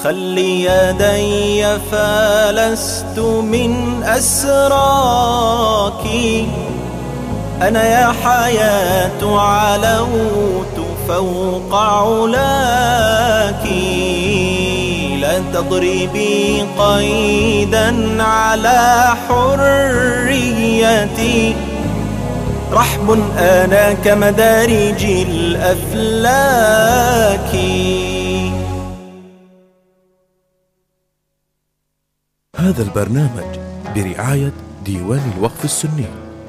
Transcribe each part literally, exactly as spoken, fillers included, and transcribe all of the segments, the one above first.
خلي يدي فلست من أسراك، أنا يا حياة علوت فوق علاك، لا تضربي قيدا على حريتي، رحب أنا كمدارج الأفلاك. هذا البرنامج برعاية ديوان الوقف السني.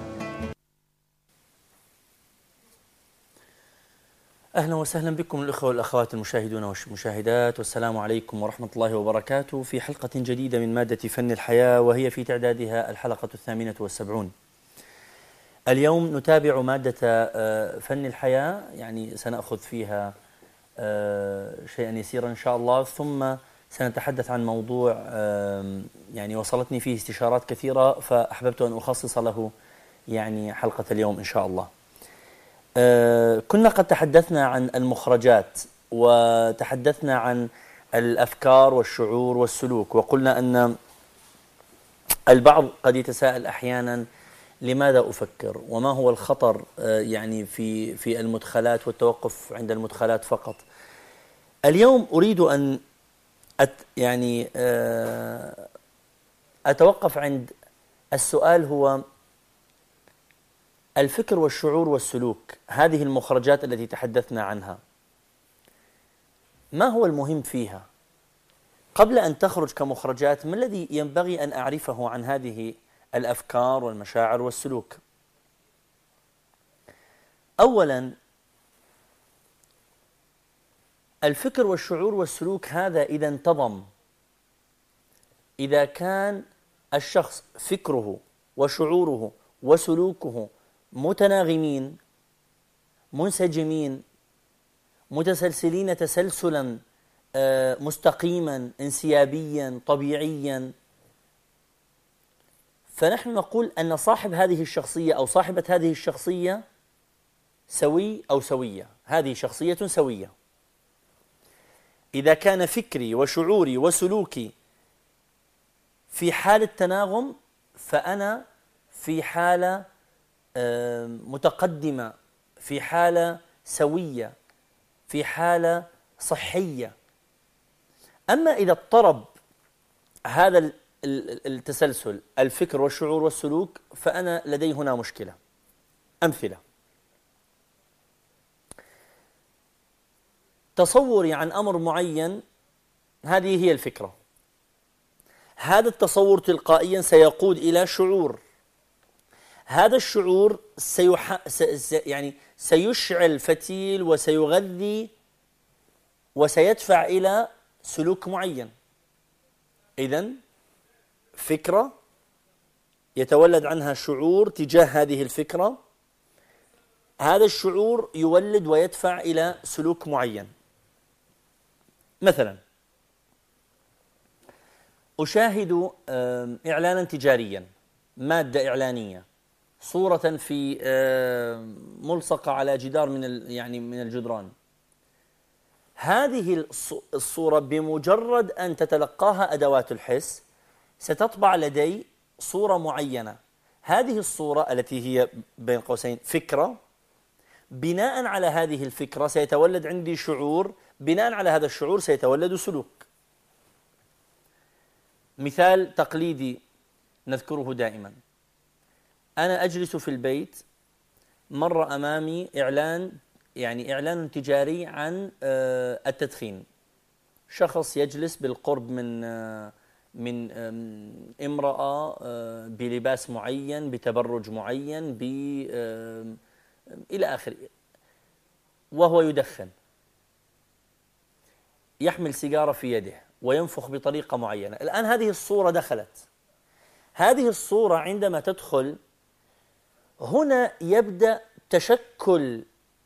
أهلا وسهلا بكم الأخوة والأخوات المشاهدون والمشاهدات، والسلام عليكم ورحمة الله وبركاته في حلقة جديدة من مادة فن الحياة، وهي في تعدادها الحلقة الثامنة والسبعون. اليوم نتابع مادة فن الحياة، يعني سنأخذ فيها شيئا يسيرا إن شاء الله، ثم سنتحدث عن موضوع يعني وصلتني فيه استشارات كثيرة، فأحببت أن أخصص له يعني حلقة اليوم إن شاء الله. كنا قد تحدثنا عن المخرجات، وتحدثنا عن الأفكار والشعور والسلوك، وقلنا أن البعض قد يتساءل أحيانا: لماذا أفكر؟ وما هو الخطر يعني في في المدخلات والتوقف عند المدخلات فقط؟ اليوم أريد أن أت يعني أتوقف عند السؤال: هو الفكر والشعور والسلوك، هذه المخرجات التي تحدثنا عنها، ما هو المهم فيها؟ قبل أن تخرج كمخرجات، ما الذي ينبغي أن أعرفه عن هذه الأفكار والمشاعر والسلوك؟ أولا، الفكر والشعور والسلوك هذا إذا انتظم، إذا كان الشخص فكره وشعوره وسلوكه متناغمين منسجمين متسلسلين تسلسلا مستقيما انسيابيا طبيعيا، فنحن نقول أن صاحب هذه الشخصية أو صاحبة هذه الشخصية سوي أو سوية، هذه شخصية سوية. إذا كان فكري وشعوري وسلوكي في حالة تناغم، فأنا في حالة متقدمة، في حالة سوية، في حالة صحية. أما إذا اضطرب هذا التسلسل، الفكر والشعور والسلوك، فأنا لدي هنا مشكلة. أمثلة: تصوري عن أمر معين، هذه هي الفكرة. هذا التصور تلقائيا سيقود إلى شعور، هذا الشعور سيح... س... يعني سيشعل فتيل وسيغذي وسيدفع إلى سلوك معين. إذن فكرة يتولد عنها شعور تجاه هذه الفكرة، هذا الشعور يولد ويدفع إلى سلوك معين. مثلا أشاهد إعلانا تجاريا، مادة إعلانية، صورة في ملصقة على جدار من يعني من الجدران. هذه الصورة بمجرد أن تتلقاها أدوات الحس ستطبع لدي صورة معينة. هذه الصورة التي هي بين قوسين فكرة، بناء على هذه الفكرة سيتولد عندي شعور، بناء على هذا الشعور سيتولد سلوك. مثال تقليدي نذكره دائما: أنا أجلس في البيت، مر أمامي إعلان، يعني إعلان تجاري عن التدخين. شخص يجلس بالقرب من من امرأة بلباس معين، بتبرج معين، ب إلى آخره، وهو يدخن، يحمل سيجارة في يده وينفخ بطريقة معينة. الآن هذه الصورة دخلت، هذه الصورة عندما تدخل هنا يبدأ تشكل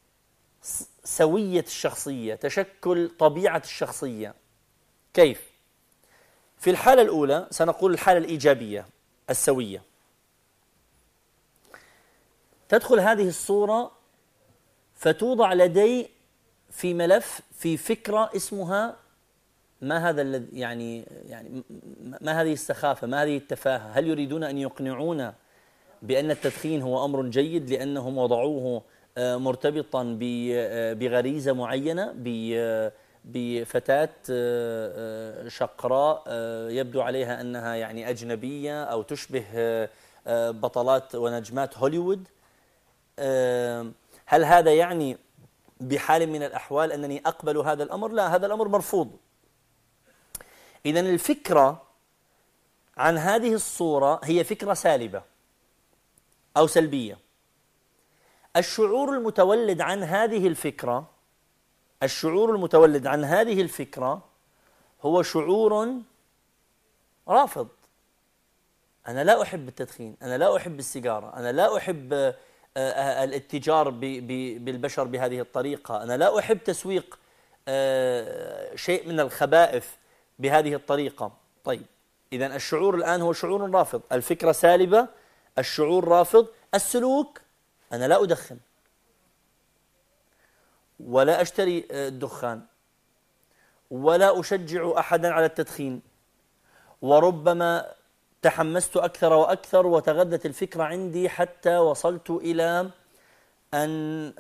سوية الشخصية، تشكل طبيعة الشخصية. كيف؟ في الحالة الأولى سنقول الحالة الإيجابية السوية، تدخل هذه الصورة فتوضع لدي في ملف، في فكرة اسمها ما هذا الذي يعني يعني ما هذه السخافة، ما هذه التفاهة؟ هل يريدون أن يقنعونا بأن التدخين هو أمر جيد لأنهم وضعوه مرتبطا بغريزة معينة، بفتاة شقراء يبدو عليها أنها يعني أجنبية أو تشبه بطلات ونجمات هوليوود؟ هل هذا يعني بحال من الأحوال أنني أقبل هذا الأمر؟ لا، هذا الأمر مرفوض. إذن الفكرة عن هذه الصورة هي فكرة سالبة أو سلبية. الشعور المتولد عن هذه الفكرة الشعور المتولد عن هذه الفكرة هو شعور رافض. أنا لا أحب التدخين، أنا لا أحب السيجارة، أنا لا أحب الاتجار بالبشر بهذه الطريقة، أنا لا أحب تسويق شيء من الخبائث بهذه الطريقة. طيب، إذن الشعور الآن هو شعور رافض، الفكرة سالبة، الشعور رافض. السلوك: أنا لا أدخن ولا أشتري الدخان ولا أشجع أحدا على التدخين، وربما تحمست أكثر وأكثر وتغذت الفكرة عندي حتى وصلت إلى أن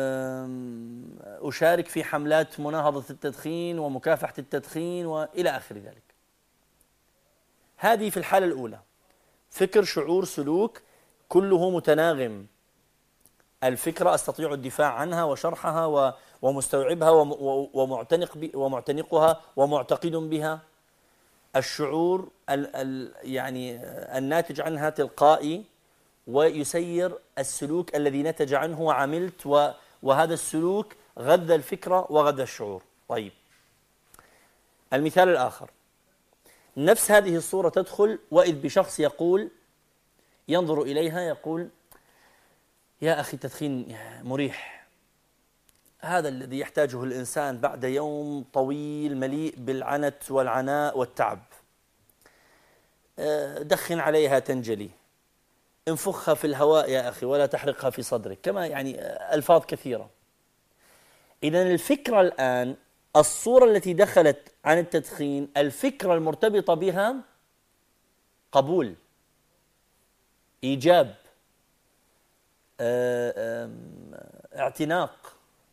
أشارك في حملات مناهضة التدخين ومكافحة التدخين وإلى آخر ذلك. هذه في الحالة الأولى، فكر، شعور، سلوك، كله متناغم. الفكرة أستطيع الدفاع عنها وشرحها ومستوعبها ومعتنق ومعتنقها ومعتقد بها. الشعور ال ال يعني الناتج عنها تلقائي، ويسير السلوك الذي نتج عنه وعملت، وهذا السلوك غذى الفكرة وغذى الشعور. طيب، المثال الآخر، نفس هذه الصورة تدخل وإذ بشخص يقول، ينظر إليها يقول: يا أخي التدخين مريح، هذا الذي يحتاجه الإنسان بعد يوم طويل مليء بالعنت والعناء والتعب. دخن عليها تنجلي، انفخها في الهواء يا أخي ولا تحرقها في صدرك، كما يعني ألفاظ كثيرة. إذن الفكرة الآن، الصورة التي دخلت عن التدخين، الفكرة المرتبطة بها قبول، إيجاب، اعتناق،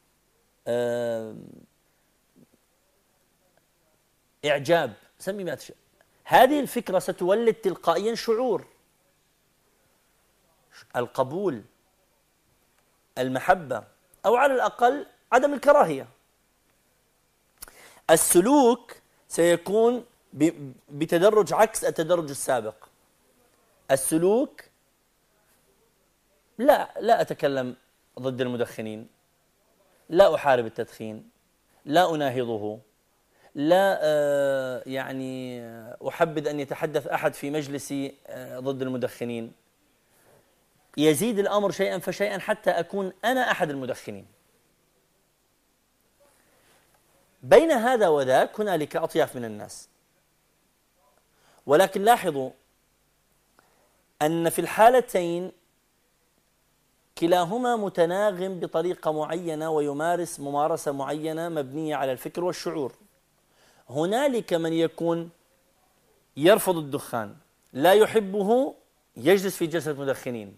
إعجاب، سمي ما تشاء. هذه الفكرة ستولد تلقائيا شعور القبول، المحبة، أو على الأقل عدم الكراهية. السلوك سيكون بتدرج عكس التدرج السابق. السلوك: لا لا أتكلم ضد المدخنين، لا أحارب التدخين، لا أناهضه، لا يعني أحبذ أن يتحدث أحد في مجلسي ضد المدخنين. يزيد الأمر شيئا فشيئا حتى أكون أنا أحد المدخنين. بين هذا وذاك هنالك أطياف من الناس، ولكن لاحظوا أن في الحالتين كلاهما متناغم بطريقة معينة ويمارس ممارسة معينة مبنية على الفكر والشعور. هنالك من يكون يرفض الدخان، لا يحبه، يجلس في جلسة مدخنين،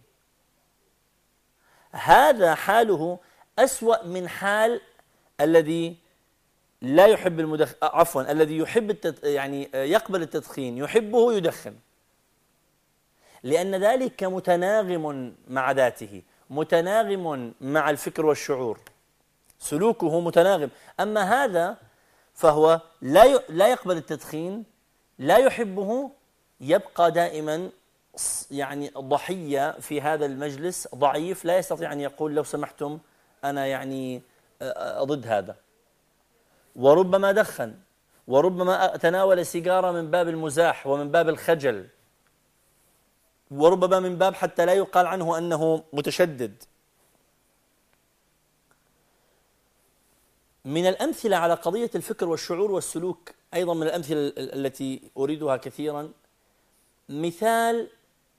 هذا حاله أسوأ من حال الذي لا يحب المدخن، عفوا الذي يحب التد... يعني يقبل التدخين، يحبه يدخن، لأن ذلك متناغم مع ذاته، متناغم مع الفكر والشعور، سلوكه متناغم. أما هذا فهو لا ي... لا يقبل التدخين، لا يحبه، يبقى دائما يعني ضحية في هذا المجلس، ضعيف، لا يستطيع أن يقول لو سمحتم أنا يعني ضد هذا. وربما دخن، وربما تناول سيجارة من باب المزاح ومن باب الخجل، وربما من باب حتى لا يقال عنه أنه متشدد. من الأمثلة على قضية الفكر والشعور والسلوك، أيضا من الأمثلة التي أريدها كثيرا، مثال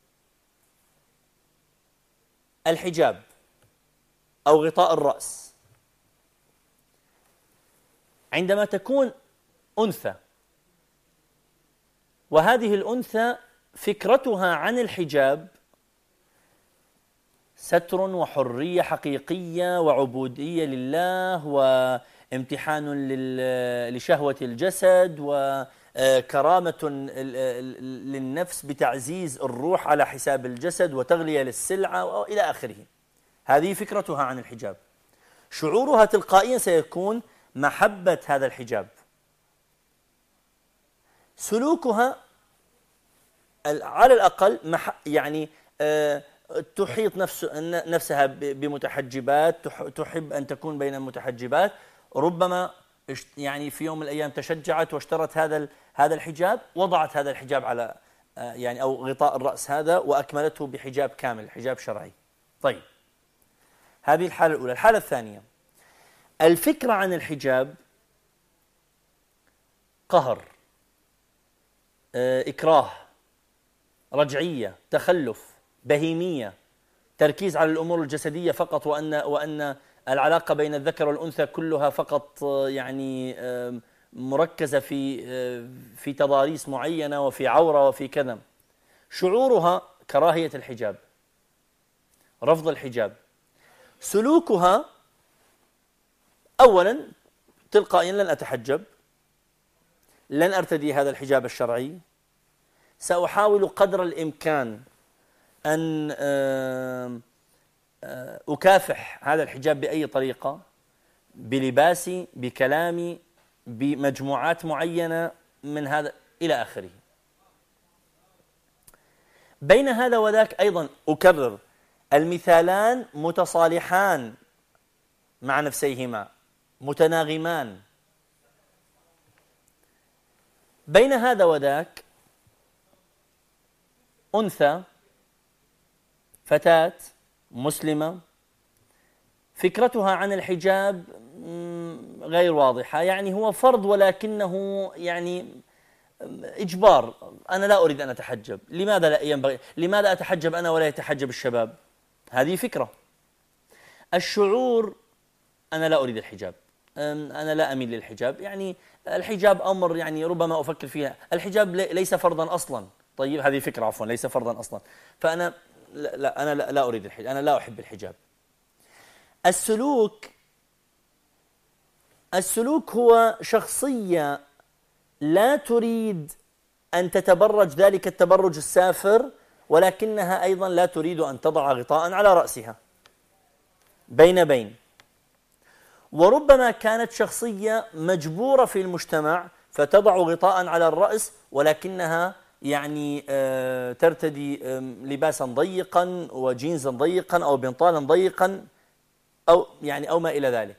الحجاب أو غطاء الرأس. عندما تكون أنثى، وهذه الأنثى فكرتها عن الحجاب ستر وحرية حقيقية وعبودية لله وامتحان لشهوة الجسد وكرامة للنفس بتعزيز الروح على حساب الجسد وتغلية للسلعة وإلى آخره. هذه فكرتها عن الحجاب. شعورها تلقائيا سيكون محبة هذا الحجاب. سلوكها على الأقل يعني تحيط نفس نفسها بمتحجبات، تحب أن تكون بين المتحجبات، ربما يعني في يوم من الأيام تشجعت واشترت هذا هذا الحجاب، وضعت هذا الحجاب على يعني أو غطاء الرأس هذا وأكملته بحجاب كامل، حجاب شرعي. طيب، هذه الحالة الأولى. الحالة الثانية، الفكرة عن الحجاب قهر، إكراه، رجعية، تخلف، بهيمية، تركيز على الأمور الجسدية فقط، وأن وأن العلاقة بين الذكر والأنثى كلها فقط يعني مركزة في في تضاريس معينة وفي عورة وفي كذا. شعورها كراهية الحجاب، رفض الحجاب. سلوكها أولا تلقائيا لن أتحجب، لن أرتدي هذا الحجاب الشرعي، سأحاول قدر الإمكان أن أكافح هذا الحجاب بأي طريقة، بلباسي، بكلامي، بمجموعات معينة من هذا إلى آخره. بين هذا وذاك أيضا أكرر، المثالان متصالحان مع نفسيهما، متناغمان. بين هذا وذاك أنثى، فتاة مسلمة، فكرتها عن الحجاب غير واضحة، يعني هو فرض ولكنه يعني إجبار. أنا لا أريد أن أتحجب، لماذا لا ينبغي؟ لماذا أتحجب أنا ولا يتحجب الشباب؟ هذه فكرة. الشعور أنا لا أريد الحجاب، أنا لا أميل للحجاب، يعني الحجاب أمر يعني ربما أفكر فيها، الحجاب ليس فرضا أصلا. طيب، هذه فكرة، عفوا، ليس فرضا أصلا، فأنا لا, لا أنا لا, لا أريد الحجاب، أنا لا أحب الحجاب. السلوك السلوك هو شخصية لا تريد أن تتبرج ذلك التبرج السافر، ولكنها أيضا لا تريد أن تضع غطاء على رأسها، بين بين. وربما كانت شخصية مجبورة في المجتمع فتضع غطاء على الرأس، ولكنها يعني ترتدي لباسا ضيقا وجينزا ضيقا أو بنطالا ضيقا أو يعني أو ما إلى ذلك.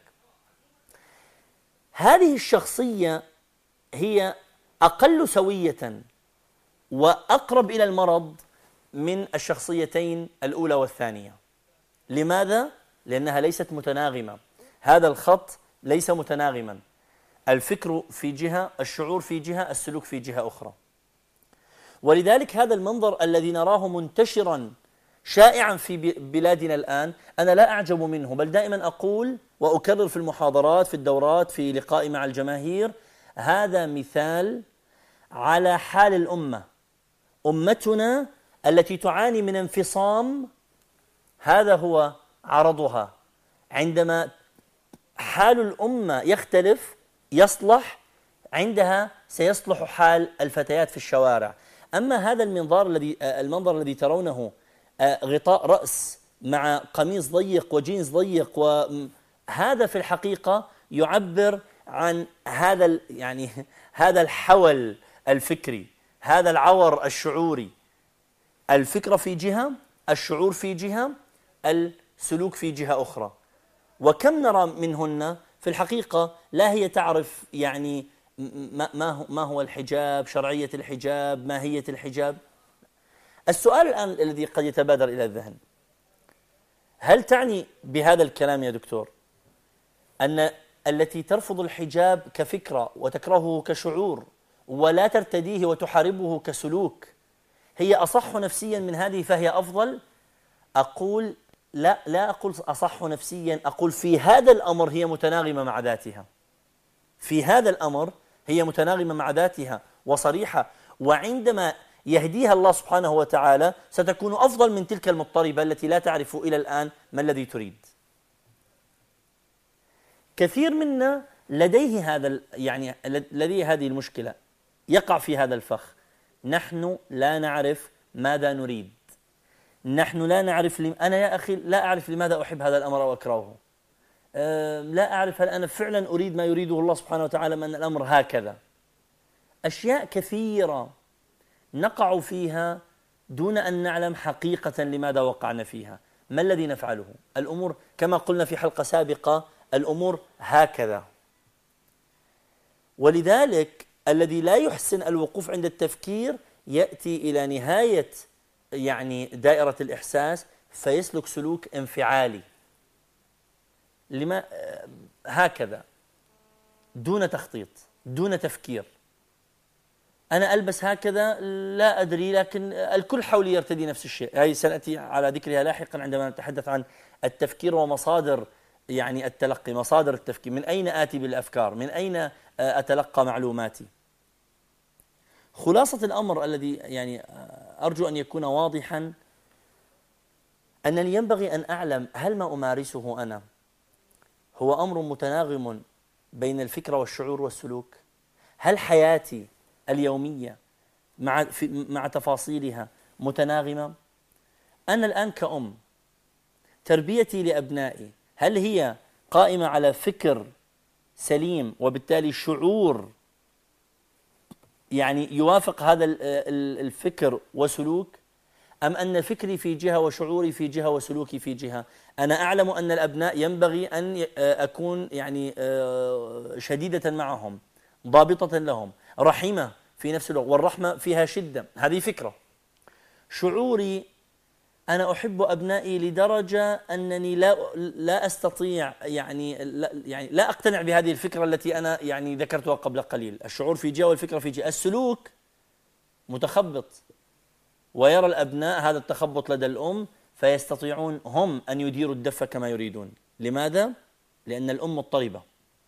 هذه الشخصية هي أقل سوية وأقرب إلى المرض من الشخصيتين الأولى والثانية. لماذا؟ لأنها ليست متناغمة، هذا الخط ليس متناغما، الفكر في جهة، الشعور في جهة، السلوك في جهة أخرى. ولذلك هذا المنظر الذي نراه منتشرا شائعا في بلادنا الآن أنا لا أعجب منه، بل دائما أقول وأكرر في المحاضرات، في الدورات، في لقائي مع الجماهير، هذا مثال على حال الأمة، أمتنا التي تعاني من انفصام، هذا هو عرضها. عندما حال الأمة يختلف يصلح، عندها سيصلح حال الفتيات في الشوارع. أما هذا المنظر الذي المنظر الذي ترونه، غطاء رأس مع قميص ضيق وجينز ضيق، وهذا في الحقيقة يعبر عن هذا يعني هذا الحول الفكري، هذا العور الشعوري. الفكرة في جهة، الشعور في جهة، السلوك في جهة أخرى. وكم نرى منهن في الحقيقة لا هي تعرف يعني ما ما هو الحجاب، شرعية الحجاب، ماهية الحجاب. السؤال الآن الذي قد يتبادر إلى الذهن، هل تعني بهذا الكلام يا دكتور أن التي ترفض الحجاب كفكرة وتكرهه كشعور ولا ترتديه وتحاربه كسلوك هي أصح نفسيا من هذه فهي أفضل؟ أقول لا، لا أقول أصح نفسيا، أقول في هذا الأمر هي متناغمة مع ذاتها، في هذا الأمر هي متناغمة مع ذاتها وصريحة، وعندما يهديها الله سبحانه وتعالى ستكون أفضل من تلك المضطربة التي لا تعرف إلى الآن ما الذي تريد. كثير منا لديه هذا يعني لديه هذه المشكلة، يقع في هذا الفخ. نحن لا نعرف ماذا نريد، نحن لا نعرف لم... أنا يا أخي لا أعرف لماذا أحب هذا الأمر أو أكرهه، أه لا أعرف هل أنا فعلا أريد ما يريده الله سبحانه وتعالى من الأمر هكذا. أشياء كثيرة نقع فيها دون أن نعلم حقيقة لماذا وقعنا فيها. ما الذي نفعله؟ الأمور كما قلنا في حلقة سابقة، الأمور هكذا. ولذلك الذي لا يحسن الوقوف عند التفكير يأتي إلى نهاية يعني دائرة الإحساس فيسلك سلوك انفعالي، لما هكذا دون تخطيط دون تفكير. أنا ألبس هكذا لا أدري، لكن الكل حولي يرتدي نفس الشيء. هذه سنأتي على ذكرها لاحقا عندما نتحدث عن التفكير ومصادر يعني التلقي، مصادر التفكير، من أين آتي بالأفكار، من أين أتلقى معلوماتي. خلاصة الأمر الذي يعني أرجو أن يكون واضحا أنني ينبغي أن أعلم هل ما أمارسه أنا هو أمر متناغم بين الفكرة والشعور والسلوك؟ هل حياتي اليومية مع مع تفاصيلها متناغمة؟ أنا الآن كأم تربيتي لأبنائي هل هي قائمة على فكر سليم وبالتالي شعور يعني يوافق هذا الفكر وسلوك، أم أن فكري في جهة وشعوري في جهة وسلوكي في جهة؟ أنا أعلم أن الأبناء ينبغي أن أكون يعني شديدة معهم، ضابطة لهم، رحيمة في نفس الوقت، والرحمة فيها شدة، هذه فكرة. شعوري أنا أحب أبنائي لدرجة أنني لا لا أستطيع يعني لا يعني لا أقتنع بهذه الفكرة التي أنا يعني ذكرتها قبل قليل. الشعور في جهة والفكرة في جهة. السلوك متخبط، ويرى الأبناء هذا التخبط لدى الأم فيستطيعون هم أن يديروا الدفة كما يريدون. لماذا؟ لأن الأم مضطربة.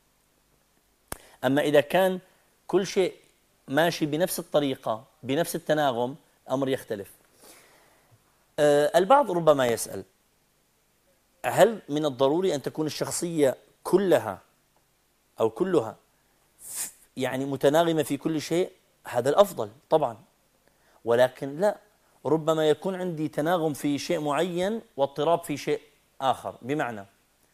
أما إذا كان كل شيء ماشي بنفس الطريقة بنفس التناغم أمر يختلف. أه البعض ربما يسأل هل من الضروري أن تكون الشخصية كلها أو كلها يعني متناغمة في كل شيء؟ هذا الأفضل طبعا، ولكن لا، ربما يكون عندي تناغم في شيء معين واضطراب في شيء آخر. بمعنى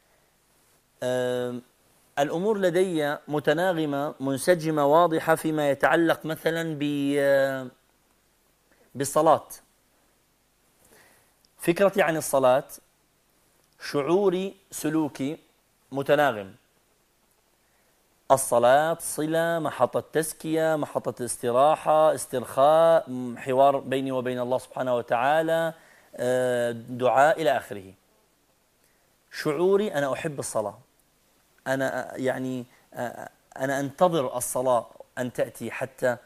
أه الأمور لدي متناغمة منسجمة واضحة فيما يتعلق مثلا بالصلاة. فكرتي عن الصلاة، شعوري، سلوكي متناغم. الصلاة صلة، محطة تزكية، محطة استراحة، استرخاء، حوار بيني وبين الله سبحانه وتعالى، دعاء إلى آخره. شعوري أنا أحب الصلاة، أنا يعني أنا أنتظر الصلاة أن تأتي حتى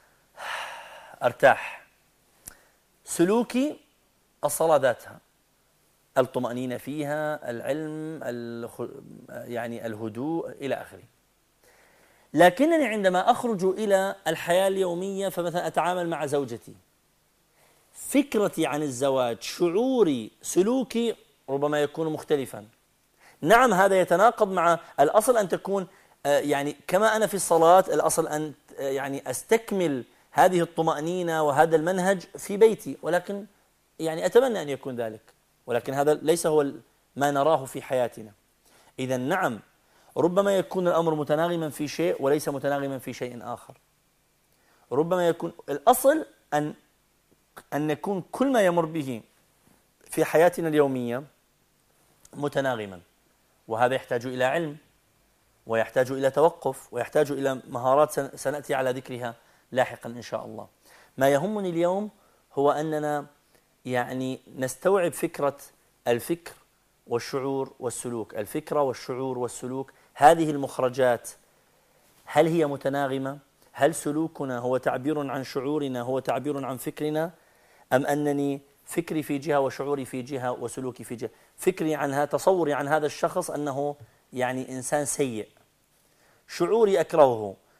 أرتاح. سلوكي الصلاة ذاتها، الطمأنينة فيها، العلم، يعني الهدوء إلى آخره. لكنني عندما أخرج إلى الحياة اليومية فمثلا أتعامل مع زوجتي، فكرتي عن الزواج، شعوري، سلوكي ربما يكون مختلفا. نعم هذا يتناقض مع الأصل أن تكون يعني كما أنا في الصلاة، الأصل أن يعني أستكمل هذه الطمأنينة وهذا المنهج في بيتي، ولكن يعني أتمنى أن يكون ذلك، ولكن هذا ليس هو ما نراه في حياتنا. إذا نعم ربما يكون الأمر متناغما في شيء وليس متناغما في شيء آخر. ربما يكون الأصل أن أن يكون كل ما يمر به في حياتنا اليومية متناغما، وهذا يحتاج إلى علم ويحتاج إلى توقف ويحتاج إلى مهارات سنأتي على ذكرها لاحقا إن شاء الله. ما يهمني اليوم هو أننا يعني نستوعب فكرة الفكر والشعور والسلوك. الفكرة والشعور والسلوك، هذه المخرجات هل هي متناغمة؟ هل سلوكنا هو تعبير عن شعورنا، هو تعبير عن فكرنا، أم أنني فكري في جهة وشعوري في جهة وسلوكي في جهة؟ فكري عنها، تصوري عن هذا الشخص أنه يعني إنسان سيء، شعوري أكرهه،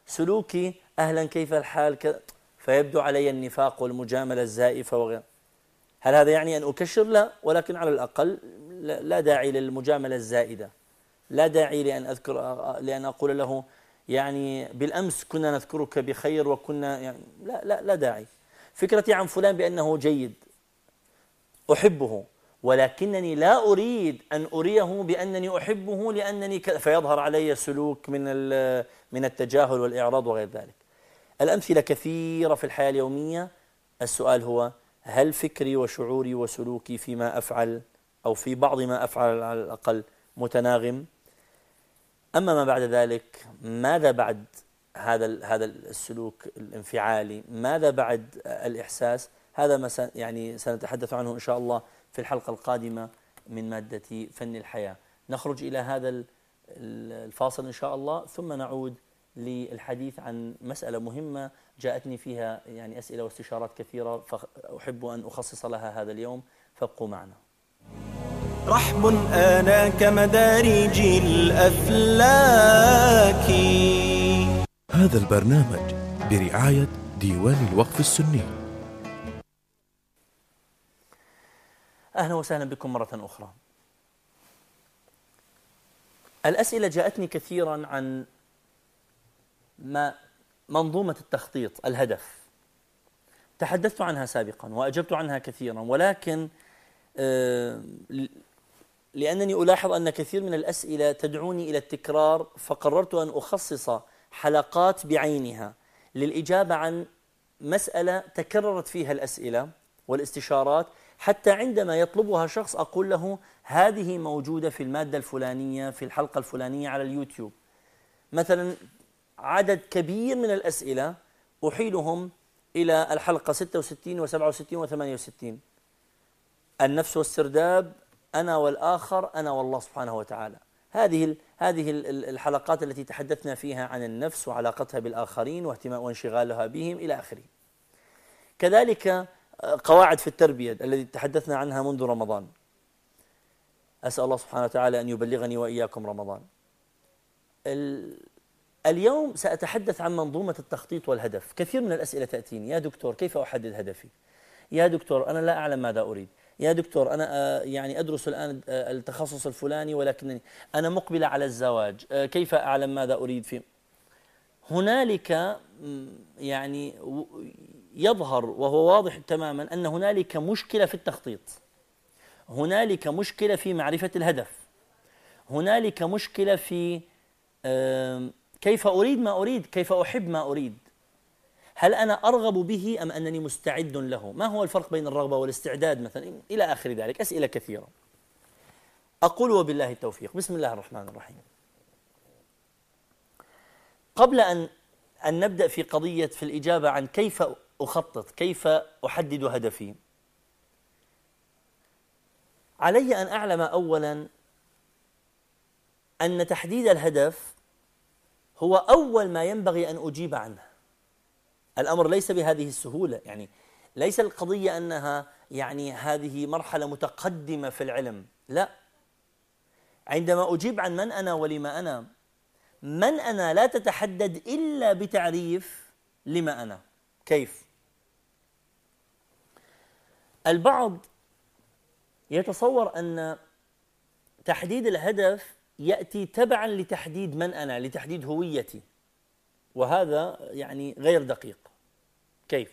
سلوكي أهلا كيف الحال ك... فيبدو علي النفاق والمجاملة الزائفة وغير. هل هذا يعني أن أكشر؟ لا، ولكن على الأقل لا داعي للمجاملة الزائدة، لا داعي لأن أذكر لأن أقول له يعني بالأمس كنا نذكرك بخير وكنا يعني لا لا لا داعي. فكرتي عن فلان بأنه جيد أحبه، ولكنني لا أريد أن أريه بأنني أحبه لأنني ك... فيظهر علي سلوك من من التجاهل والإعراض وغير ذلك. الأمثلة كثيرة في الحياة اليومية. السؤال هو هل فكري وشعوري وسلوكي فيما أفعل أو في بعض ما أفعل على الأقل متناغم؟ أما ما بعد ذلك، ماذا بعد هذا هذا السلوك الانفعالي؟ ماذا بعد الإحساس؟ هذا ما يعني سنتحدث عنه إن شاء الله في الحلقة القادمة من مادة فن الحياة. نخرج إلى هذا الفاصل إن شاء الله، ثم نعود للحديث عن مسألة مهمة جاءتني فيها يعني أسئلة واستشارات كثيرة، فأحب أن أخصص لها هذا اليوم، فابقوا معنا. رحب آنا كمدارج الأفلاك. هذا البرنامج برعاية ديوان الوقف السني. أهلا وسهلا بكم مرة أخرى. الأسئلة جاءتني كثيرا عن ما منظومة التخطيط، الهدف. تحدثت عنها سابقا وأجبت عنها كثيرا، ولكن لأنني ألاحظ أن كثير من الأسئلة تدعوني إلى التكرار، فقررت أن أخصص حلقات بعينها للإجابة عن مسألة تكررت فيها الأسئلة والاستشارات، حتى عندما يطلبها شخص أقول له هذه موجودة في المادة الفلانية في الحلقة الفلانية على اليوتيوب. مثلا عدد كبير من الأسئلة أحيلهم إلى الحلقة ستة وستين وسبعة وستين وثمانية وستين، النفس والسرداب، أنا والآخر، أنا والله سبحانه وتعالى. هذه هذه الحلقات التي تحدثنا فيها عن النفس وعلاقتها بالآخرين واهتمام وانشغالها بهم إلى آخره. كذلك قواعد في التربية التي تحدثنا عنها منذ رمضان. أسأل الله سبحانه وتعالى أن يبلغني وإياكم رمضان. اليوم سأتحدث عن منظومة التخطيط والهدف. كثير من الأسئلة تأتيني: يا دكتور كيف أحدد هدفي؟ يا دكتور أنا لا أعلم ماذا أريد. يا دكتور أنا يعني أدرس الآن التخصص الفلاني ولكنني أنا مقبلة على الزواج، كيف أعلم ماذا أريد فيه؟ هنالك يعني يظهر وهو واضح تماما أن هنالك مشكلة في التخطيط، هنالك مشكلة في معرفة الهدف، هنالك مشكلة في كيف أريد ما أريد، كيف أحب ما أريد. هل أنا أرغب به أم أنني مستعد له؟ ما هو الفرق بين الرغبة والاستعداد مثلا؟ إلى آخر ذلك. أسئلة كثيرة. أقول وبالله التوفيق. بسم الله الرحمن الرحيم. قبل أن أن نبدأ في قضية في الإجابة عن كيف أخطط، كيف أحدد هدفي، علي أن أعلم أولا أن تحديد الهدف هو أول ما ينبغي أن أجيب عنه. الأمر ليس بهذه السهولة، يعني ليس القضية أنها يعني هذه مرحلة متقدمة في العلم، لا. عندما أجيب عن من أنا ولما أنا، من أنا لا تتحدد إلا بتعريف لما أنا. كيف؟ البعض يتصور أن تحديد الهدف يأتي تبعا لتحديد من أنا، لتحديد هويتي، وهذا يعني غير دقيق. كيف؟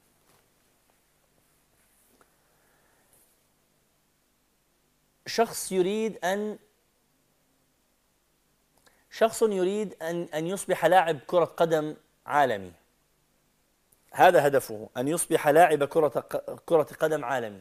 شخص يريد أن شخص يريد أن أن يصبح لاعب كرة قدم عالمي. هذا هدفه، أن يصبح لاعب كرة كرة قدم عالمي.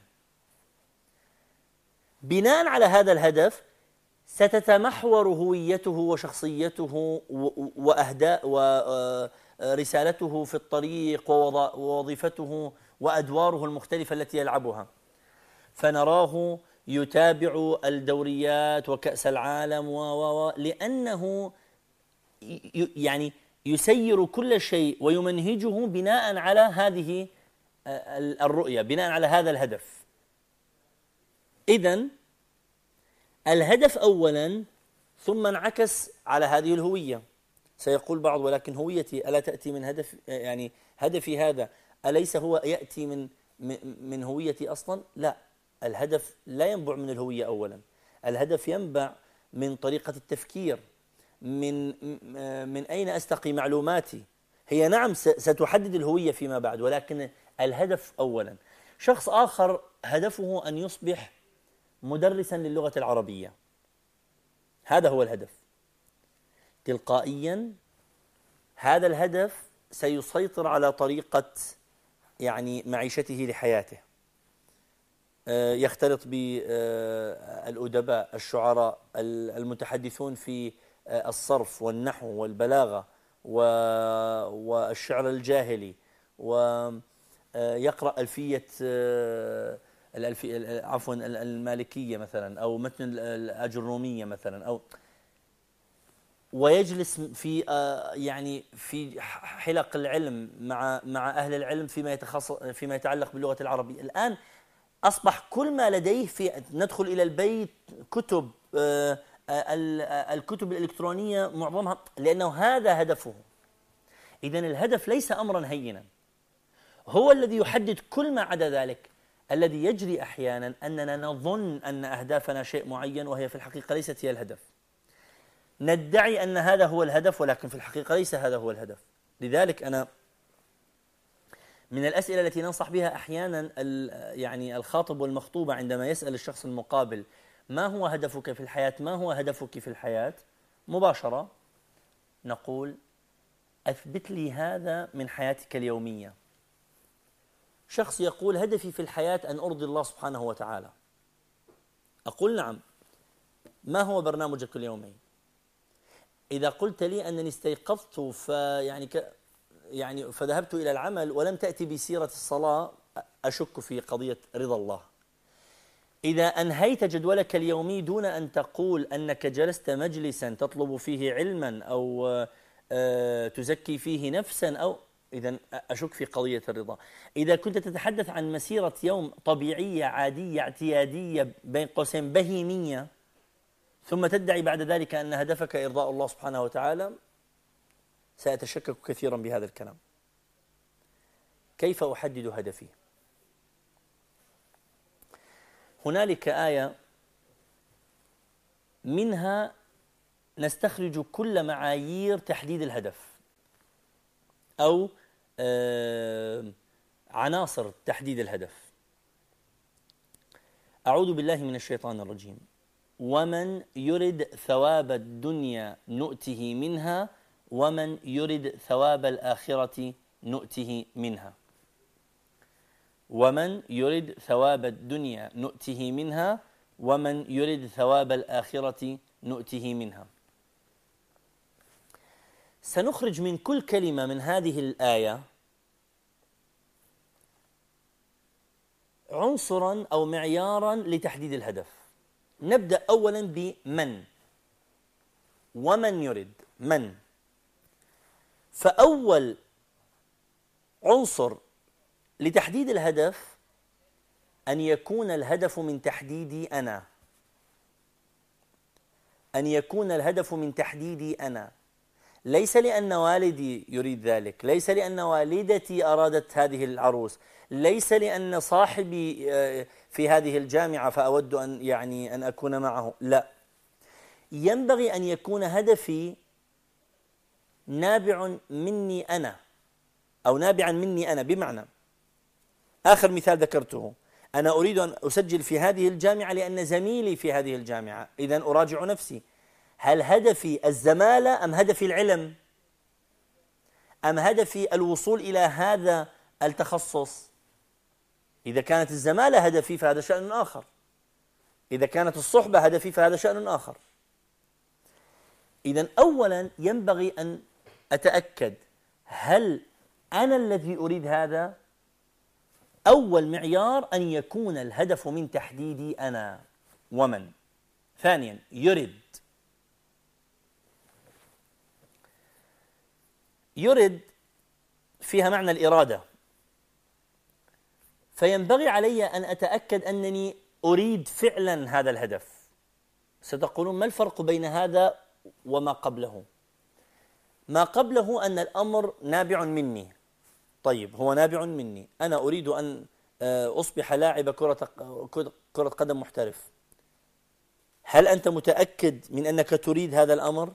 بناء على هذا الهدف ستتمحور هويته وشخصيته وأهداف ورسالته في الطريق ووظيفته وأدواره المختلفة التي يلعبها. فنراه يتابع الدوريات وكأس العالم و و لأنه يعني يسير كل شيء ويمنهجه بناء على هذه الرؤية، بناء على هذا الهدف. إذن الهدف أولا، ثم انعكس على هذه الهوية. سيقول بعض ولكن هويتي ألا تأتي من هدف، يعني هدفي هذا أليس هو يأتي من من هويتي أصلا؟ لا، الهدف لا ينبع من الهوية أولا، الهدف ينبع من طريقة التفكير، من من أين أستقي معلوماتي. هي نعم ستحدد الهوية فيما بعد، ولكن الهدف أولا. شخص آخر هدفه أن يصبح مدرسا للغة العربية، هذا هو الهدف. تلقائيا هذا الهدف سيسيطر على طريقة يعني معيشته لحياته، يختلط بالأدباء الشعراء المتحدثون في الصرف والنحو والبلاغة والشعر الجاهلي، ويقرأ ألفية الألفية عفوا المالكية مثلا، أو متن الأجرومية مثلا، أو ويجلس في يعني في حلق العلم مع مع أهل العلم فيما يتخصص فيما يتعلق باللغة العربية. الآن أصبح كل ما لديه في ندخل إلى البيت كتب، الكتب الإلكترونية معظمها، لأنه هذا هدفه. إذن الهدف ليس أمرا هينا، هو الذي يحدد كل ما عدا ذلك. الذي يجري أحيانا أننا نظن أن أهدافنا شيء معين، وهي في الحقيقة ليست هي الهدف. ندعي أن هذا هو الهدف، ولكن في الحقيقة ليس هذا هو الهدف. لذلك أنا من الأسئلة التي ننصح بها أحيانا يعني الخاطب والمخطوبة عندما يسأل الشخص المقابل ما هو هدفك في الحياة، ما هو هدفك في الحياة، مباشرة نقول أثبت لي هذا من حياتك اليومية. شخص يقول هدفي في الحياة أن أرضي الله سبحانه وتعالى، أقول نعم، ما هو برنامجك اليومي؟ إذا قلت لي أنني استيقظت فيعني ك يعني فذهبت إلى العمل ولم تأتي بسيرة الصلاة، أشك في قضية رضا الله. إذا أنهيت جدولك اليومي دون أن تقول أنك جلست مجلسا تطلب فيه علما أو تزكي فيه نفسا، أو إذن أشك في قضية الرضا. إذا كنت تتحدث عن مسيرة يوم طبيعية عادية اعتيادية بين قوسين بهيمية، ثم تدعي بعد ذلك أن هدفك إرضاء الله سبحانه وتعالى، سأتشكك كثيرا بهذا الكلام. كيف أحدد هدفي؟ هنالك آية منها نستخرج كل معايير تحديد الهدف، أو عناصر تحديد الهدف. أعوذ بالله من الشيطان الرجيم. ومن يرد ثواب الدنيا نؤته منها ومن يرد ثواب الآخرة نؤته منها. ومن يرد ثواب الدنيا نؤته منها ومن يرد ثواب الآخرة نؤته منها. سنخرج من كل كلمة من هذه الآية عنصرا أو معيارا لتحديد الهدف. نبدأ أولا بمن. ومن يرد من. فأول عنصر لتحديد الهدف أن يكون الهدف من تحديدي أنا. أن يكون الهدف من تحديدي أنا، ليس لأن والدي يريد ذلك، ليس لأن والدتي أرادت هذه العروس، ليس لأن صاحبي في هذه الجامعة فأود أن يعني أن أكون معه، لا. ينبغي أن يكون هدفي نابع مني أنا، أو نابعا مني أنا. بمعنى آخر مثال ذكرته، أنا أريد أن أسجل في هذه الجامعة لأن زميلي في هذه الجامعة، إذن أراجع نفسي، هل هدفي الزمالة أم هدفي العلم أم هدفي الوصول إلى هذا التخصص؟ إذا كانت الزمالة هدفي فهذا شأن آخر، إذا كانت الصحبة هدفي فهذا شأن آخر. إذن أولا ينبغي أن أتأكد هل أنا الذي أريد هذا؟ أول معيار أن يكون الهدف من تحديدي أنا. ومن. ثانيا يرد. يرد فيها معنى الإرادة، فينبغي علي أن أتأكد أنني أريد فعلا هذا الهدف. ستقولون ما الفرق بين هذا وما قبله؟ ما قبله أن الأمر نابع مني. طيب هو نابع مني، أنا أريد أن أصبح لاعب كرة كرة قدم محترف. هل أنت متأكد من أنك تريد هذا الأمر؟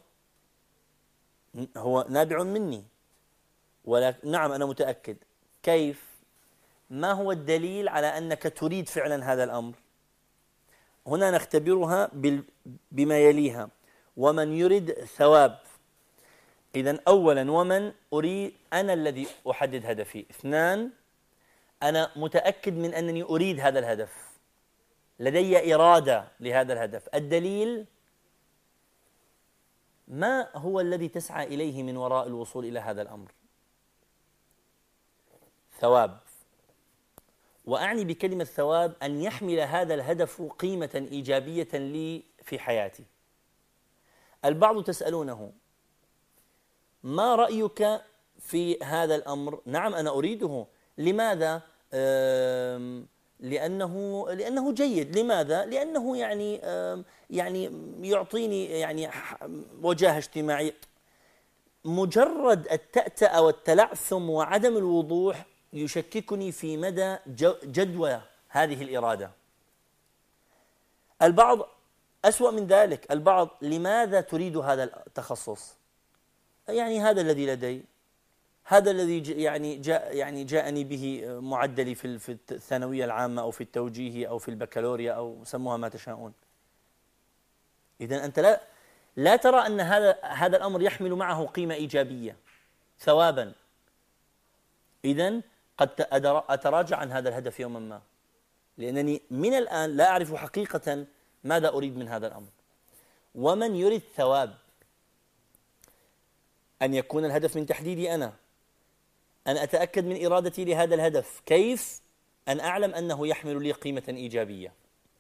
هو نابع مني، ولكن نعم أنا متأكد. كيف؟ ما هو الدليل على أنك تريد فعلا هذا الأمر؟ هنا نختبرها بما يليها: ومن يريد ثواب. إذن أولا ومن أريد، أنا الذي أحدد هدفي. اثنان، أنا متأكد من أنني أريد هذا الهدف، لدي إرادة لهذا الهدف. الدليل: ما هو الذي تسعى إليه من وراء الوصول إلى هذا الأمر؟ ثواب. وأعني بكلمة ثواب أن يحمل هذا الهدف قيمة إيجابية لي في حياتي. البعض تسألونه: ما رأيك في هذا الأمر؟ نعم أنا أريده. لماذا؟ لأنه لأنه جيد. لماذا؟ لأنه يعني يعني يعطيني يعني وجاهة اجتماعية. مجرد التأتأة والتلعثم وعدم الوضوح يشككني في مدى جدوى هذه الإرادة. البعض أسوأ من ذلك، البعض: لماذا تريد هذا التخصص؟ يعني هذا الذي لدي، هذا الذي يعني جاء يعني جاءني به معدلي في في الثانوية العامة أو في التوجيهي أو في البكالوريا أو سموها ما تشاءون. إذن أنت لا لا ترى أن هذا هذا الأمر يحمل معه قيمة إيجابية، ثوابا. إذن قد أتراجع عن هذا الهدف يوما ما، لأنني من الآن لا أعرف حقيقة ماذا أريد من هذا الأمر. ومن يريد ثواب، أن يكون الهدف من تحديدي أنا، أن أتأكد من إرادتي لهذا الهدف. كيف؟ أن أعلم أنه يحمل لي قيمة إيجابية.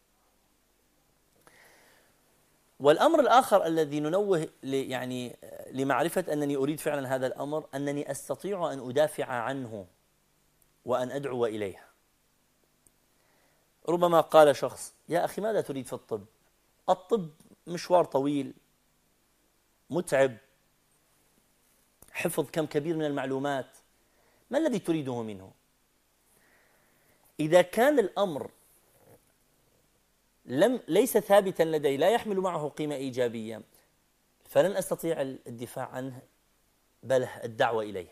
والأمر الآخر الذي ننوه يعني لمعرفة أنني أريد فعلا هذا الأمر، أنني أستطيع أن أدافع عنه وأن أدعو إليه. ربما قال شخص: يا أخي ماذا تريد في الطب؟ الطب مشوار طويل متعب، حفظ كم كبير من المعلومات، ما الذي تريده منه؟ إذا كان الأمر لم ليس ثابتا لدي، لا يحمل معه قيمة إيجابية، فلن أستطيع الدفاع عنه، بل الدعوة إليه.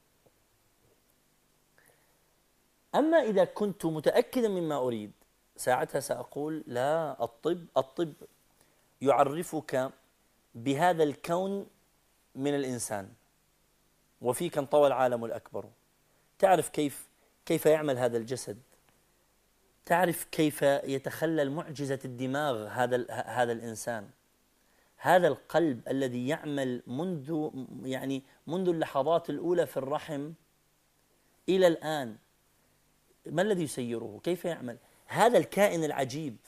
أما إذا كنت متأكدا مما أريد، ساعتها سأقول: لا، الطب الطب يعرفك بهذا الكون من الإنسان، وفيك انطوى العالم الأكبر. تعرف كيف كيف يعمل هذا الجسد، تعرف كيف يتخلل معجزة الدماغ هذا هذا الإنسان، هذا القلب الذي يعمل منذ يعني منذ اللحظات الأولى في الرحم إلى الآن، ما الذي يسيره؟ كيف يعمل هذا الكائن العجيب؟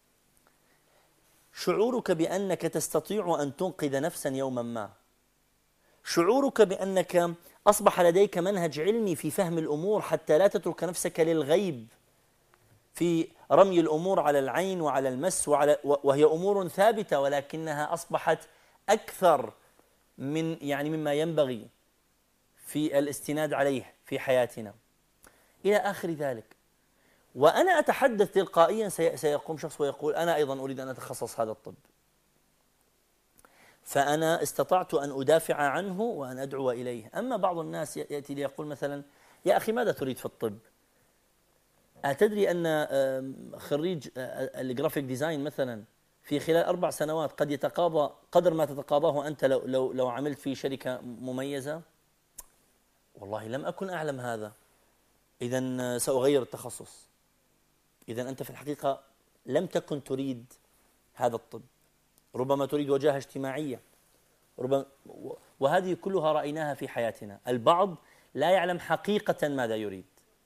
شعورك بأنك تستطيع أن تنقذ نفسا يوما ما، شعورك بأنك أصبح لديك منهج علمي في فهم الأمور حتى لا تترك نفسك للغيب في رمي الأمور على العين وعلى المس، وعلى وهي أمور ثابتة ولكنها أصبحت أكثر من يعني مما ينبغي في الاستناد عليه في حياتنا إلى آخر ذلك. وأنا أتحدث تلقائيا، سيقوم شخص ويقول: أنا أيضا أريد أن أتخصص هذا الطب. فأنا استطعت أن أدافع عنه وأن أدعو إليه. أما بعض الناس يأتي لي يقول مثلا: يا أخي ماذا تريد في الطب؟ أتدري أن خريج الجرافيك ديزاين مثلا في خلال أربع سنوات قد يتقاضى قدر ما تتقاضاه أنت لو, لو, لو عملت في شركة مميزة؟ والله لم أكن أعلم هذا، إذن سأغير التخصص. إذن أنت في الحقيقة لم تكن تريد هذا الطب، ربما تريد وجاهة اجتماعية، ربما، وهذه كلها رأيناها في حياتنا. البعض لا يعلم حقيقة ماذا يريد،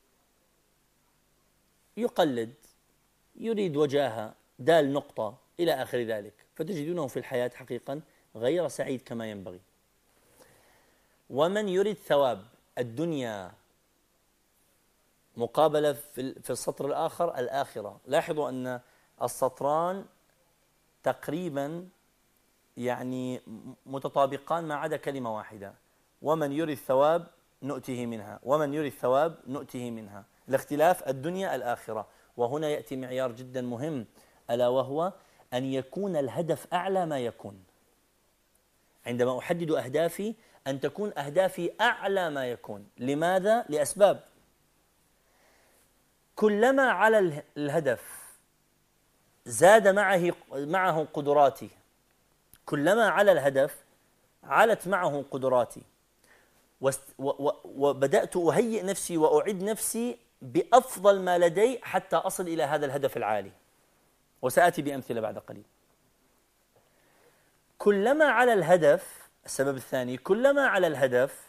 يقلد، يريد وجاهة، دال نقطة إلى آخر ذلك، فتجدونه في الحياة حقيقا غير سعيد كما ينبغي. ومن يريد ثواب الدنيا مقابلة في السطر الآخر الآخرة. لاحظوا أن السطران تقريبا يعني متطابقان ما عدا كلمة واحدة: ومن يري الثواب نؤته منها، ومن يري الثواب نؤته منها. الاختلاف الدنيا الآخرة. وهنا يأتي معيار جدا مهم، ألا وهو أن يكون الهدف أعلى ما يكون. عندما أحدد أهدافي أن تكون أهدافي أعلى ما يكون. لماذا؟ لأسباب. كلما على الهدف زاد معه معه قدراتي، كلما على الهدف علت معه قدراتي، وبدأت أهيئ نفسي وأعد نفسي بأفضل ما لدي حتى أصل إلى هذا الهدف العالي، وسأتي بأمثلة بعد قليل. كلما على الهدف، السبب الثاني، كلما على الهدف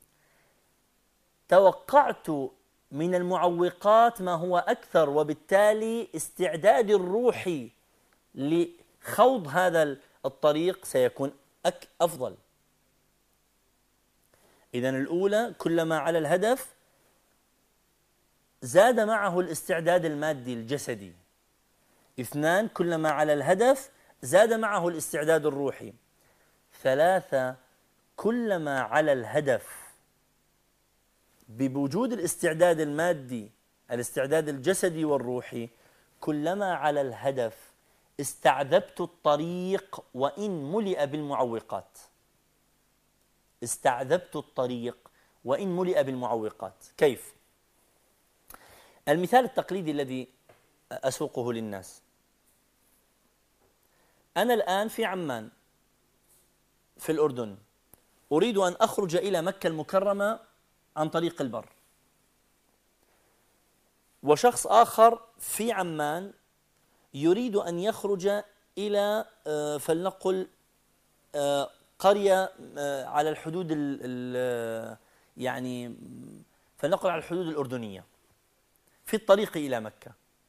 توقعت من المعوقات ما هو أكثر، وبالتالي استعدادي الروحي لخوض هذا الطريق سيكون أفضل. إذن الأولى، كلما على الهدف زاد معه الاستعداد المادي الجسدي. اثنان، كلما على الهدف زاد معه الاستعداد الروحي. ثلاثة، كلما على الهدف بوجود الاستعداد المادي، الاستعداد الجسدي والروحي، كلما على الهدف استعذبت الطريق وإن ملئ بالمعوقات. استعذبت الطريق وإن ملئ بالمعوقات. كيف؟ المثال التقليدي الذي أسوقه للناس: أنا الآن في عمان في الأردن، أريد أن أخرج إلى مكة المكرمة عن طريق البر، وشخص آخر في عمان يريد أن يخرج إلى فلنقل قرية على الحدود يعني فلنقل على الحدود الأردنية في الطريق إلى مكة.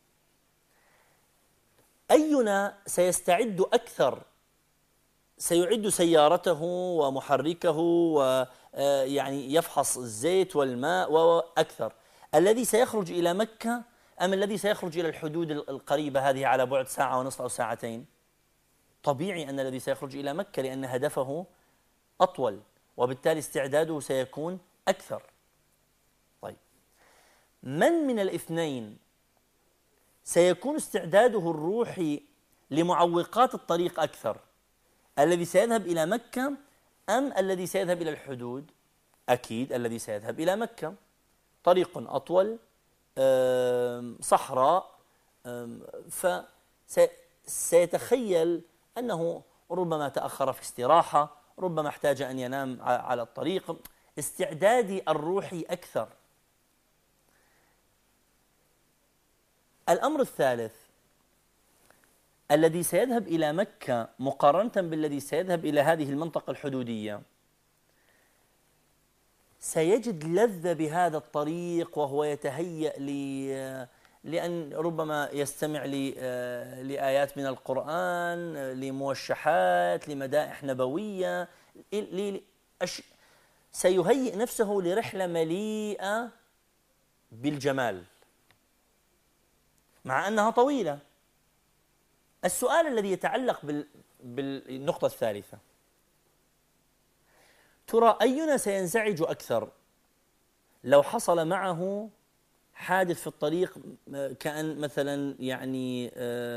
أينا سيستعد أكثر؟ سيعد سيارته ومحركه ويعني يفحص الزيت والماء وأكثر، الذي سيخرج إلى مكة أم الذي سيخرج إلى الحدود القريبة هذه على بعد ساعة ونصف أو ساعتين؟ طبيعي أن الذي سيخرج إلى مكة، لأن هدفه أطول وبالتالي استعداده سيكون أكثر. طيب، من من الاثنين سيكون استعداده الروحي لمعوقات الطريق أكثر؟ الذي سيذهب إلى مكة أم الذي سيذهب إلى الحدود؟ أكيد الذي سيذهب إلى مكة. طريق أطول، صحراء، فسيتخيل أنه ربما تأخر في استراحة، ربما احتاج أن ينام على الطريق. استعدادي الروحي أكثر. الأمر الثالث، الذي سيذهب إلى مكة مقارنة بالذي سيذهب إلى هذه المنطقة الحدودية سيجد لذة بهذا الطريق، وهو يتهيأ لي لأن ربما يستمع لي لآيات من القرآن، لموشحات، لمدائح نبوية، سيهيئ نفسه لرحلة مليئة بالجمال مع أنها طويلة. السؤال الذي يتعلق بال... بالنقطة الثالثة: ترى أينا سينزعج أكثر لو حصل معه حادث في الطريق، كأن مثلا يعني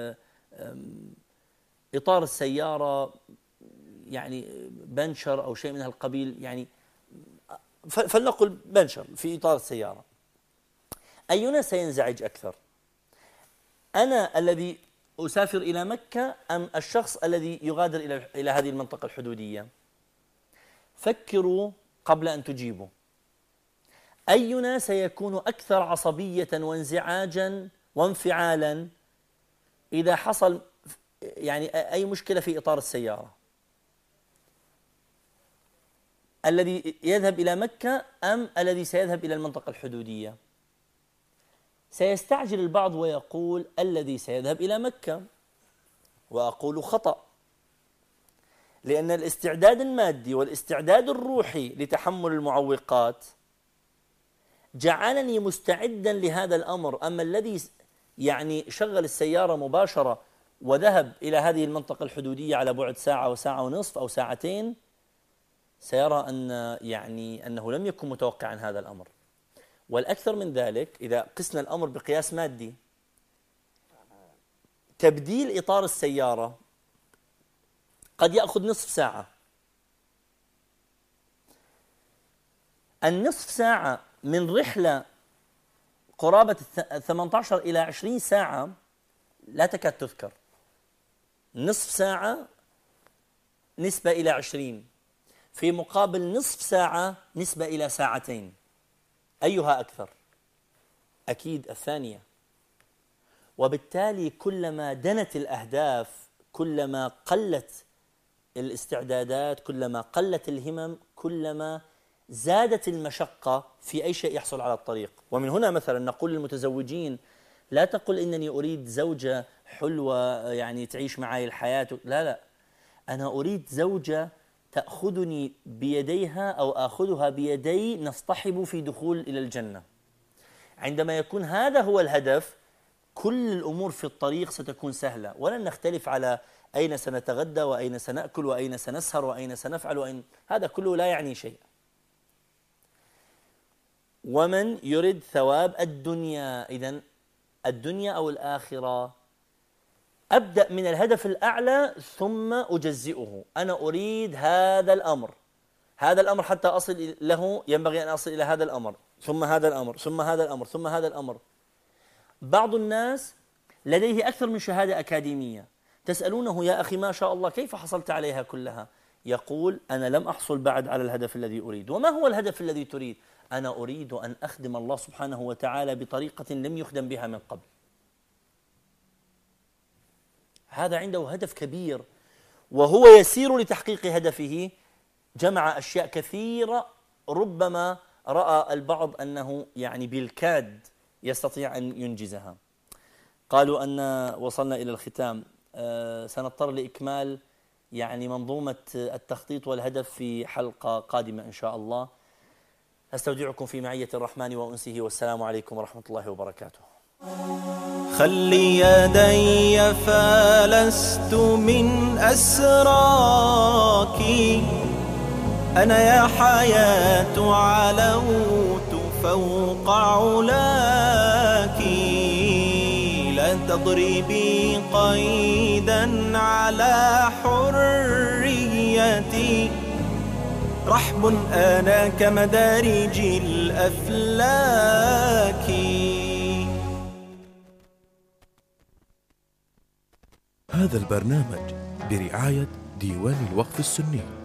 إطار السيارة يعني بنشر أو شيء من هالقبيل، يعني فلنقل بنشر في إطار السيارة، أينا سينزعج أكثر؟ أنا الذي أسافر إلى مكة أم الشخص الذي يغادر إلى إلى هذه المنطقة الحدودية؟ فكروا قبل أن تجيبوا. أينا سيكون أكثر عصبية وانزعاجا وانفعالا إذا حصل يعني أي مشكلة في إطار السيارة؟ الذي يذهب إلى مكة أم الذي سيذهب إلى المنطقة الحدودية؟ سيستعجل البعض ويقول الذي سيذهب إلى مكة، وأقول خطأ، لأن الاستعداد المادي والاستعداد الروحي لتحمل المعوقات جعلني مستعدا لهذا الأمر. أما الذي يعني شغل السيارة مباشرة وذهب إلى هذه المنطقة الحدودية على بعد ساعة وساعة ونصف أو ساعتين، سيرى أن يعني أنه لم يكن متوقعا هذا الأمر. والأكثر من ذلك، إذا قسنا الأمر بقياس مادي، تبديل إطار السيارة قد يأخذ نصف ساعة. النصف ساعة من رحلة قرابة ثمانية عشر إلى عشرين ساعة لا تكاد تذكر. نصف ساعة نسبة إلى عشرين، في مقابل نصف ساعة نسبة إلى ساعتين، أيها أكثر؟ أكيد الثانية. وبالتالي كلما دنت الأهداف، كلما قلت الاستعدادات، كلما قلت الهمم، كلما زادت المشقة في أي شيء يحصل على الطريق. ومن هنا مثلا نقول للمتزوجين: لا تقل إنني أريد زوجة حلوة يعني تعيش معي الحياة، لا لا، أنا أريد زوجة تأخذني بيديها أو آخذها بيدي نصطحب في دخول إلى الجنة. عندما يكون هذا هو الهدف، كل الأمور في الطريق ستكون سهلة، ولن نختلف على أين سنتغدى وأين سنأكل وأين سنسهر وأين سنفعل وأين، هذا كله لا يعني شيء. ومن يرد ثواب الدنيا، إذن الدنيا أو الآخرة، أبدأ من الهدف الأعلى ثم أجزئه. أنا أريد هذا الأمر، هذا الأمر حتى أصل له ينبغي أن أصل إلى هذا الأمر، ثم هذا الأمر، ثم هذا الأمر، ثم هذا الأمر. بعض الناس لديه أكثر من شهادة أكاديمية، تسألونه: يا أخي ما شاء الله كيف حصلت عليها كلها؟ يقول: أنا لم أحصل بعد على الهدف الذي أريد. وما هو الهدف الذي تريد؟ أنا أريد أن أخدم الله سبحانه وتعالى بطريقة لم يخدم بها من قبل. هذا عنده هدف كبير، وهو يسير لتحقيق هدفه. جمع أشياء كثيرة ربما رأى البعض أنه يعني بالكاد يستطيع أن ينجزها. قالوا أن وصلنا إلى الختام، أه سنضطر لإكمال يعني منظومة التخطيط والهدف في حلقة قادمة إن شاء الله. أستودعكم في معية الرحمن وأنسه، والسلام عليكم ورحمة الله وبركاته. خلي يدي فلست من أسراك، أنا يا حياة علوت فوق علاك، لا تضربي قيدا على حريتي، رحب أنا كمدارج الأفلاك. هذا البرنامج برعاية ديوان الوقف السني.